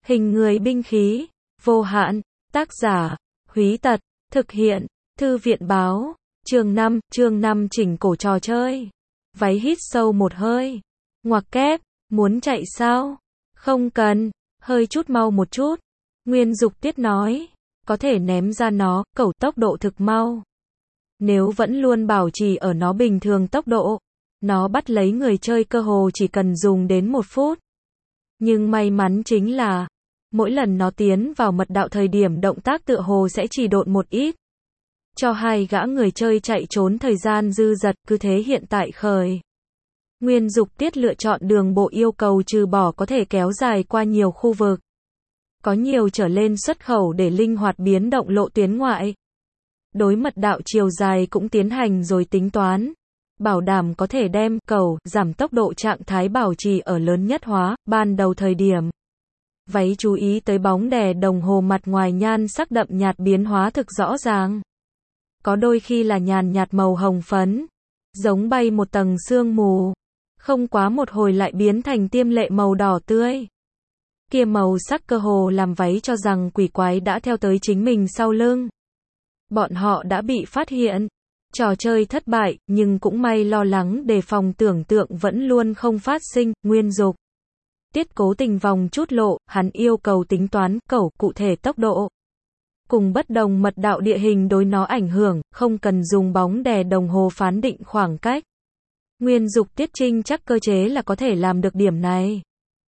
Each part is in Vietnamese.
Hình người binh khí, vô hạn, tác giả, Húy Tật, thực hiện, Thư viện báo, chương 5 chỉnh cổ trò chơi. Váy hít sâu một hơi. Ngoặc kép, muốn chạy sao? Không cần, hơi chút mau một chút. Nguyên Dục Tiết nói, có thể ném ra nó, cẩu tốc độ thực mau. Nếu vẫn luôn bảo trì ở nó bình thường tốc độ, nó bắt lấy người chơi cơ hồ chỉ cần dùng đến 1 phút. Nhưng may mắn chính là, mỗi lần nó tiến vào mật đạo thời điểm động tác tựa hồ sẽ chỉ độn một ít. Cho hai gã người chơi chạy trốn thời gian dư dật, cứ thế hiện tại khởi. Nguyên Dục Tiết lựa chọn đường bộ yêu cầu trừ bỏ có thể kéo dài qua nhiều khu vực. Có nhiều trở lên xuất khẩu để linh hoạt biến động lộ tuyến ngoại. Đối mật đạo chiều dài cũng tiến hành rồi tính toán. Bảo đảm có thể đem cầu giảm tốc độ trạng thái bảo trì ở lớn nhất hóa, ban đầu thời điểm. Váy chú ý tới bóng đè đồng hồ mặt ngoài nhan sắc đậm nhạt biến hóa thực rõ ràng. Có đôi khi là nhàn nhạt màu hồng phấn, giống bay một tầng sương mù. Không quá một hồi lại biến thành tiêm lệ màu đỏ tươi. Kia màu sắc cơ hồ làm váy cho rằng quỷ quái đã theo tới chính mình sau lưng. Bọn họ đã bị phát hiện. Trò chơi thất bại, nhưng cũng may lo lắng đề phòng tưởng tượng vẫn luôn không phát sinh. Nguyên Dục Tiết cố tình vòng chút lộ, hắn yêu cầu tính toán cẩu cụ thể tốc độ. Cùng bất đồng mật đạo địa hình đối nó ảnh hưởng, không cần dùng bóng đè đồng hồ phán định khoảng cách. Nguyên Dục Tiết trinh chắc cơ chế là có thể làm được điểm này.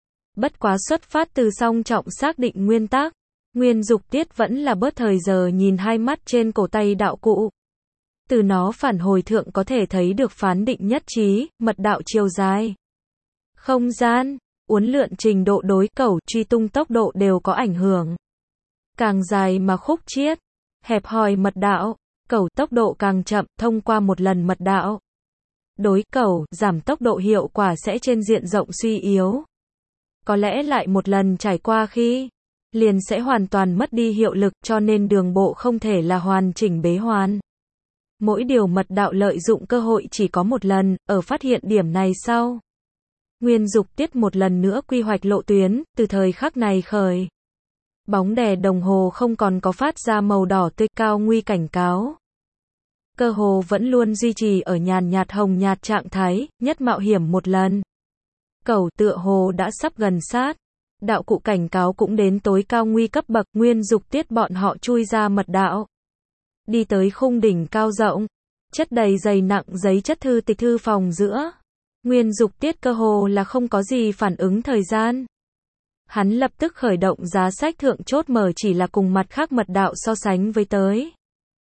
Bất quá xuất phát từ song trọng xác định nguyên tắc, Nguyên Dục Tiết vẫn là bớt thời giờ nhìn hai mắt trên cổ tay đạo cụ. Từ nó phản hồi thượng có thể thấy được phán định nhất trí, mật đạo chiều dài, không gian, uốn lượn trình độ đối cẩu, truy tung tốc độ đều có ảnh hưởng. Càng dài mà khúc chiết, hẹp hòi mật đạo, cẩu tốc độ càng chậm, thông qua một lần mật đạo. Đối cẩu, giảm tốc độ hiệu quả sẽ trên diện rộng suy yếu. Có lẽ lại một lần trải qua khi, liền sẽ hoàn toàn mất đi hiệu lực, cho nên đường bộ không thể là hoàn chỉnh bế hoàn. Mỗi điều mật đạo lợi dụng cơ hội chỉ có một lần, ở phát hiện điểm này sau. Nguyên Dục Tiết một lần nữa quy hoạch lộ tuyến, từ thời khắc này khởi. Bóng đè đồng hồ không còn có phát ra màu đỏ tươi cao nguy cảnh cáo. Cơ hồ vẫn luôn duy trì ở nhàn nhạt hồng nhạt trạng thái, nhất mạo hiểm một lần. Cẩu tựa hồ đã sắp gần sát. Đạo cụ cảnh cáo cũng đến tối cao nguy cấp bậc, Nguyên Dục Tiết bọn họ chui ra mật đạo. Đi tới khung đỉnh cao rộng, chất đầy dày nặng giấy chất thư tịch thư phòng giữa. Nguyên Dục Tiết cơ hồ là không có gì phản ứng thời gian. Hắn lập tức khởi động giá sách thượng chốt mở chỉ là cùng mặt khác mật đạo so sánh với tới.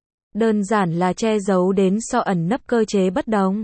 Đơn giản là che giấu đến so ẩn nấp cơ chế bất đồng.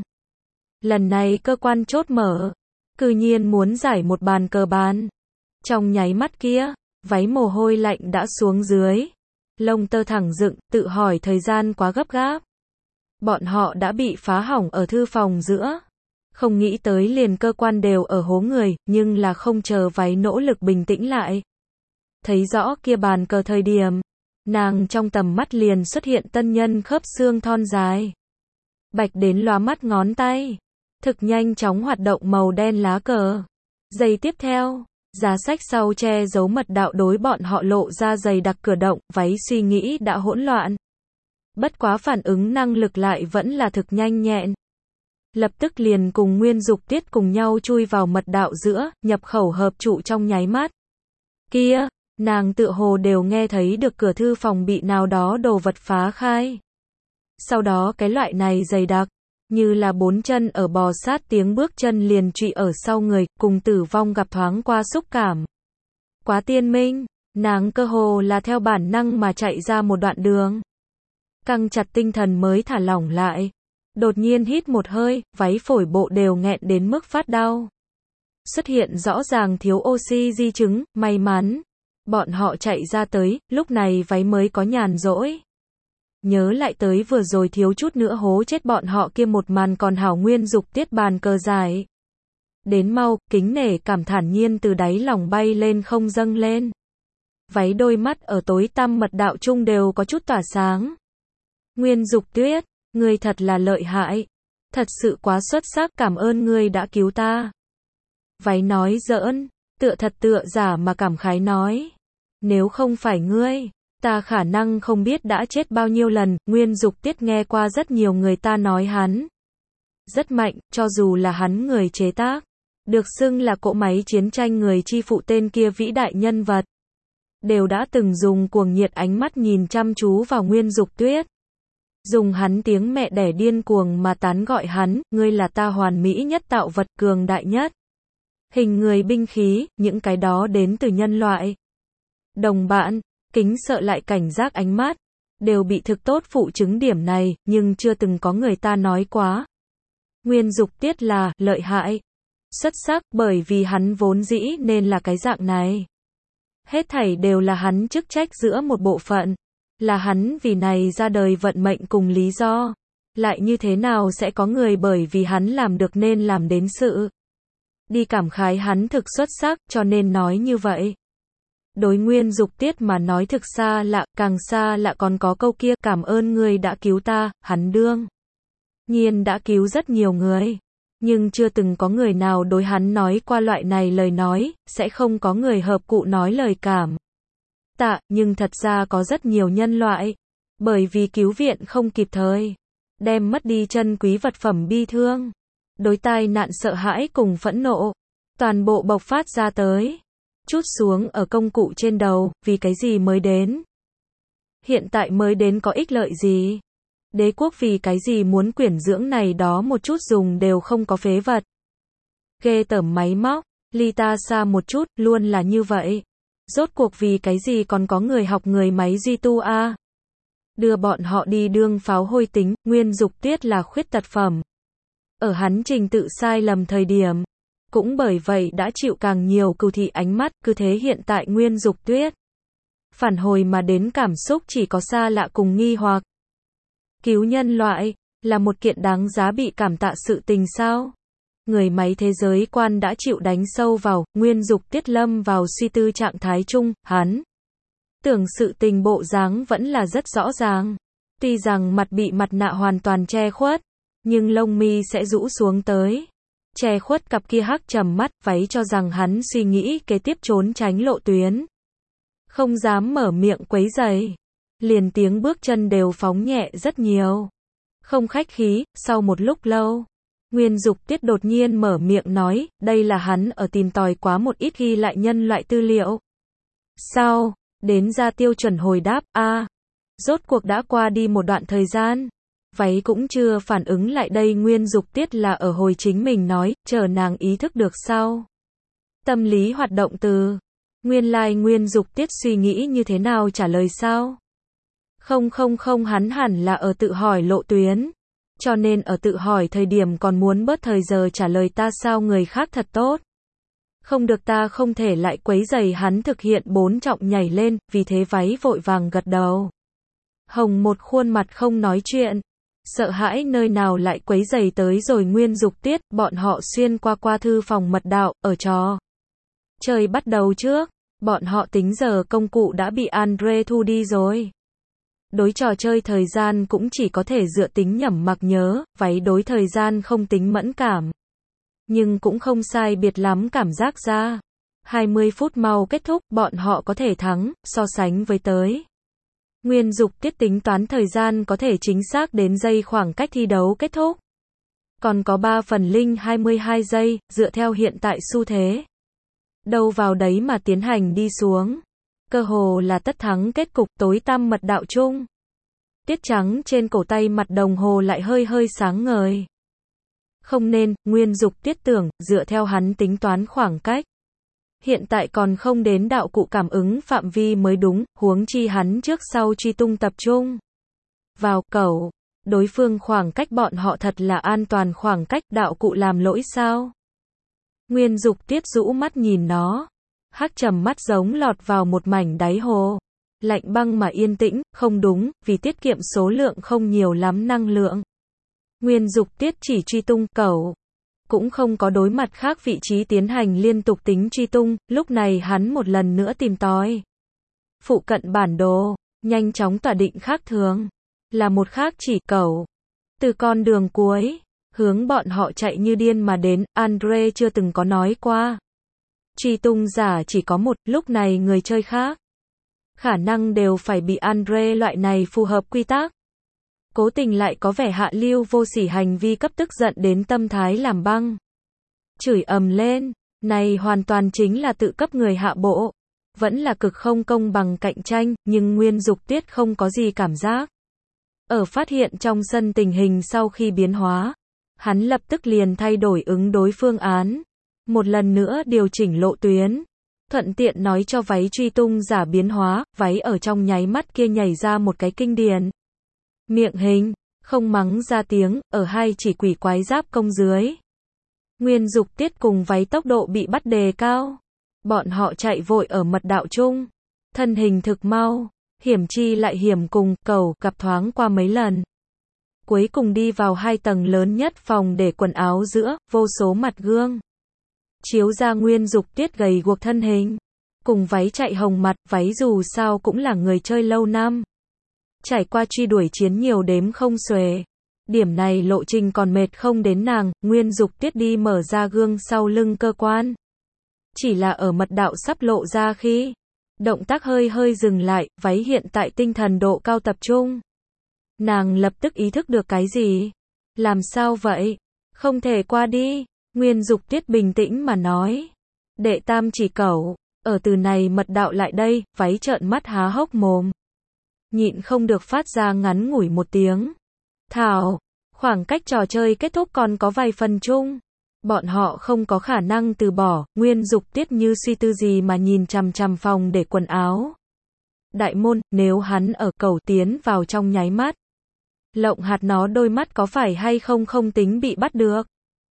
Lần này cơ quan chốt mở, cư nhiên muốn giải một bàn cờ bàn. Trong nháy mắt kia, váy mồ hôi lạnh đã xuống dưới. Lông tơ thẳng dựng, tự hỏi thời gian quá gấp gáp. Bọn họ đã bị phá hỏng ở thư phòng giữa. Không nghĩ tới liền cơ quan đều ở hố người, nhưng là không chờ váy nỗ lực bình tĩnh lại. Thấy rõ kia bàn cờ thời điểm, nàng trong tầm mắt liền xuất hiện tân nhân khớp xương thon dài. Bạch đến lóa mắt ngón tay. Thực nhanh chóng hoạt động màu đen lá cờ. Giây tiếp theo, giá sách sau che giấu mật đạo đối bọn họ lộ ra dày đặc cửa động, váy suy nghĩ đã hỗn loạn. Bất quá phản ứng năng lực lại vẫn là thực nhanh nhẹn. Lập tức liền cùng Nguyên Dục Tiết cùng nhau chui vào mật đạo giữa, nhập khẩu hợp trụ trong nháy mắt. Kia, nàng tựa hồ đều nghe thấy được cửa thư phòng bị nào đó đồ vật phá khai. Sau đó cái loại này dày đặc, như là 4 chân ở bò sát tiếng bước chân liền trụy ở sau người, cùng tử vong gặp thoáng qua xúc cảm. Quá tiên minh, nàng cơ hồ là theo bản năng mà chạy ra một đoạn đường. Căng chặt tinh thần mới thả lỏng lại. Đột nhiên hít một hơi, váy phổi bộ đều nghẹn đến mức phát đau. Xuất hiện rõ ràng thiếu oxy di chứng, may mắn. Bọn họ chạy ra tới, lúc này váy mới có nhàn rỗi. Nhớ lại tới vừa rồi thiếu chút nữa hố chết bọn họ kia một màn còn hảo. Nguyên Dục Tiết bàn cờ dài. Đến mau, kính nể cảm thản nhiên từ đáy lòng bay lên không dâng lên. Váy đôi mắt ở tối tăm mật đạo chung đều có chút tỏa sáng. Nguyên Dục Tiết, ngươi thật là lợi hại. Thật sự quá xuất sắc, cảm ơn ngươi đã cứu ta. Váy nói giỡn, tựa thật tựa giả mà cảm khái nói. Nếu không phải ngươi, ta khả năng không biết đã chết bao nhiêu lần. Nguyên Dục Tiết nghe qua rất nhiều người ta nói hắn rất mạnh, cho dù là hắn người chế tác, được xưng là cỗ máy chiến tranh người chi phụ tên kia vĩ đại nhân vật, đều đã từng dùng cuồng nhiệt ánh mắt nhìn chăm chú vào Nguyên Dục Tuyết. Dùng hắn tiếng mẹ đẻ điên cuồng mà tán gọi hắn, ngươi là ta hoàn mỹ nhất tạo vật, cường đại nhất. Hình người, binh khí, những cái đó đến từ nhân loại. Đồng bạn, kính sợ lại cảnh giác ánh mắt, đều bị thực tốt phụ chứng điểm này, nhưng chưa từng có người ta nói quá. Nguyên Dục Tiết là lợi hại, xuất sắc, bởi vì hắn vốn dĩ nên là cái dạng này. Hết thảy đều là hắn chức trách giữa một bộ phận, là hắn vì này ra đời vận mệnh cùng lý do. Lại như thế nào sẽ có người bởi vì hắn làm được nên làm đến sự đi cảm khái hắn thực xuất sắc, cho nên nói như vậy. Đối Nguyên Dục Tiết mà nói thực xa lạ, càng xa lạ còn có câu kia, cảm ơn ngươi đã cứu ta. Hắn đương nhiên đã cứu rất nhiều người, nhưng chưa từng có người nào đối hắn nói qua loại này lời nói, sẽ không có người hợp cụ nói lời cảm tạ, nhưng thật ra có rất nhiều nhân loại, bởi vì cứu viện không kịp thời, đem mất đi chân quý vật phẩm bi thương, đối tai nạn sợ hãi cùng phẫn nộ, toàn bộ bộc phát ra tới, trút xuống ở công cụ trên đầu, vì cái gì mới đến? Hiện tại mới đến có ích lợi gì? Đế quốc vì cái gì muốn quyển dưỡng này đó một chút dùng đều không có phế vật? Ghê tởm máy móc, ly ta xa một chút, luôn là như vậy. Rốt cuộc vì cái gì còn có người học người máy duy tu a? Đưa bọn họ đi đương pháo hôi tính, Nguyên Dục Tiết là khuyết tật phẩm. Ở hắn trình tự sai lầm thời điểm, cũng bởi vậy đã chịu càng nhiều cừu thị ánh mắt, cứ thế hiện tại Nguyên Dục Tuyết phản hồi mà đến cảm xúc chỉ có xa lạ cùng nghi hoặc. Cứu nhân loại là một kiện đáng giá bị cảm tạ sự tình sao? Người máy thế giới quan đã chịu đánh sâu vào, Nguyên Dục Tiết lâm vào suy tư trạng thái chung, hắn tưởng sự tình bộ dáng vẫn là rất rõ ràng. Tuy rằng mặt bị mặt nạ hoàn toàn che khuất, nhưng lông mi sẽ rũ xuống tới, che khuất cặp kia hắc trầm mắt, váy cho rằng hắn suy nghĩ kế tiếp trốn tránh lộ tuyến. Không dám mở miệng quấy rầy, liền tiếng bước chân đều phóng nhẹ rất nhiều. Không khách khí, sau một lúc lâu, Nguyên Dục Tiết đột nhiên mở miệng nói, đây là hắn ở tìm tòi quá một ít ghi lại nhân loại tư liệu. Sau, đến ra tiêu chuẩn hồi đáp, rốt cuộc đã qua đi một đoạn thời gian. Váy cũng chưa phản ứng lại đây, Nguyên Dục Tiết là ở hồi chính mình nói, chờ nàng ý thức được sau. Tâm lý hoạt động từ, nguyên lai Nguyên Dục Tiết suy nghĩ như thế nào trả lời sao? Không, hắn hẳn là ở tự hỏi lộ tuyến. Cho nên ở tự hỏi thời điểm còn muốn bớt thời giờ trả lời ta sao người khác thật tốt. Không được, ta không thể lại quấy rầy hắn thực hiện 4 trọng nhảy lên, vì thế váy vội vàng gật đầu. Hồng một khuôn mặt không nói chuyện. Sợ hãi nơi nào lại quấy rầy tới rồi Nguyên Dục Tiết, bọn họ xuyên qua thư phòng mật đạo, ở trò chơi bắt đầu trước, bọn họ tính giờ công cụ đã bị Andre thu đi rồi. Đối trò chơi thời gian cũng chỉ có thể dựa tính nhẩm mặc nhớ, váy đối thời gian không tính mẫn cảm. Nhưng cũng không sai biệt lắm cảm giác ra. 20 phút mau kết thúc, bọn họ có thể thắng, so sánh với tới. Nguyên Dục Tiết tính toán thời gian có thể chính xác đến giây khoảng cách thi đấu kết thúc. Còn có 3 phần linh 22 giây, dựa theo hiện tại xu thế. Đâu vào đấy mà tiến hành đi xuống. Cơ hồ là tất thắng kết cục, tối tăm mật đạo chung. Tiết trắng trên cổ tay mặt đồng hồ lại hơi hơi sáng ngời. Không nên, Nguyên Dục Tiết tưởng, dựa theo hắn tính toán khoảng cách. Hiện tại còn không đến đạo cụ cảm ứng phạm vi mới đúng, huống chi hắn trước sau truy tung tập trung vào cẩu. Đối phương khoảng cách bọn họ thật là an toàn khoảng cách, đạo cụ làm lỗi sao? Nguyên Dục Tiết rũ mắt nhìn nó. Hắc trầm mắt giống lọt vào một mảnh đáy hồ. Lạnh băng mà yên tĩnh, không đúng, vì tiết kiệm số lượng không nhiều lắm năng lượng. Nguyên Dục Tiết chỉ truy tung cẩu. Cũng không có đối mặt khác vị trí tiến hành liên tục tính truy tung, lúc này hắn một lần nữa tìm tòi. Phụ cận bản đồ, nhanh chóng tỏa định khác thường. Là một khác chỉ cẩu. Từ con đường cuối, hướng bọn họ chạy như điên mà đến, Andre chưa từng có nói qua. Truy tung giả chỉ có một, lúc này người chơi khác. Khả năng đều phải bị Andre loại này phù hợp quy tắc. Cố tình lại có vẻ hạ lưu vô sỉ hành vi cấp tức giận đến tâm thái làm băng. Chửi ầm lên, này hoàn toàn chính là tự cấp người hạ bộ. Vẫn là cực không công bằng cạnh tranh, nhưng Nguyên Dục Tiết không có gì cảm giác. Ở phát hiện trong sân tình hình sau khi biến hóa, hắn lập tức liền thay đổi ứng đối phương án. Một lần nữa điều chỉnh lộ tuyến. Thuận tiện nói cho váy truy tung giả biến hóa, váy ở trong nháy mắt kia nhảy ra một cái kinh điển. Miệng hình, không mắng ra tiếng, ở hai chỉ quỷ quái giáp công dưới. Nguyên Dục Tiết cùng váy tốc độ bị bắt đề cao. Bọn họ chạy vội ở mật đạo chung. Thân hình thực mau, hiểm chi lại hiểm cùng, cầu, gặp thoáng qua mấy lần. Cuối cùng đi vào 2 tầng lớn nhất phòng để quần áo giữa, vô số mặt gương. Chiếu ra Nguyên Dục Tiết gầy guộc thân hình. Cùng váy chạy hồng mặt, váy dù sao cũng là người chơi lâu năm. Trải qua truy đuổi chiến nhiều đếm không xuể. Điểm này lộ trình còn mệt không đến nàng, Nguyên Dục Tiết đi mở ra gương sau lưng cơ quan. Chỉ là ở mật đạo sắp lộ ra khi, động tác hơi hơi dừng lại, váy hiện tại tinh thần độ cao tập trung. Nàng lập tức ý thức được cái gì? Làm sao vậy? Không thể qua đi. Nguyên Dục Tiết bình tĩnh mà nói. Đệ tam chỉ cẩu, ở từ này mật đạo lại đây, váy trợn mắt há hốc mồm. Nhịn không được phát ra ngắn ngủi một tiếng. Thảo, khoảng cách trò chơi kết thúc còn có vài phần chung. Bọn họ không có khả năng từ bỏ, Nguyên Dục Tiết như suy tư gì mà nhìn chằm chằm phòng để quần áo. Đại môn, nếu hắn ở cầu tiến vào trong nháy mắt. Lộng hạt nó đôi mắt có phải hay không không tính bị bắt được.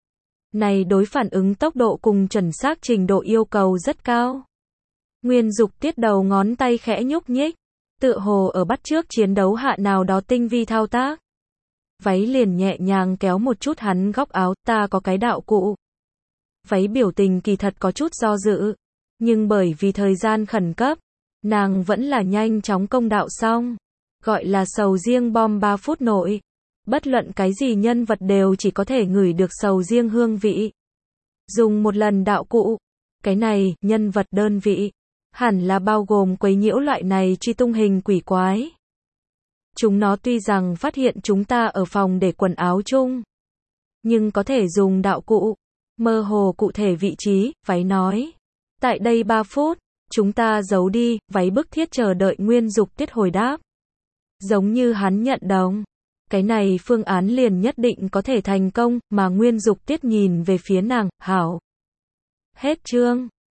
Này đối phản ứng tốc độ cùng chuẩn xác trình độ yêu cầu rất cao. Nguyên Dục Tiết đầu ngón tay khẽ nhúc nhích. Tựa hồ ở bắt chước chiến đấu hạ nào đó tinh vi thao tác. Váy liền nhẹ nhàng kéo một chút hắn góc áo, ta có cái đạo cụ. Váy biểu tình kỳ thật có chút do dự. Nhưng bởi vì thời gian khẩn cấp, nàng vẫn là nhanh chóng công đạo xong. Gọi là sầu riêng bom 3 phút nội. Bất luận cái gì nhân vật đều chỉ có thể ngửi được sầu riêng hương vị. Dùng một lần đạo cụ. Cái này, nhân vật đơn vị. Hẳn là bao gồm quấy nhiễu loại này truy tung hình quỷ quái. Chúng nó tuy rằng phát hiện chúng ta ở phòng để quần áo chung. Nhưng có thể dùng đạo cụ. Mơ hồ cụ thể vị trí, váy nói. Tại đây 3 phút, chúng ta giấu đi, váy bức thiết chờ đợi Nguyên Dục Tiết hồi đáp. Giống như hắn nhận đồng. Cái này phương án liền nhất định có thể thành công, mà Nguyên Dục Tiết nhìn về phía nàng, hảo. Hết chương.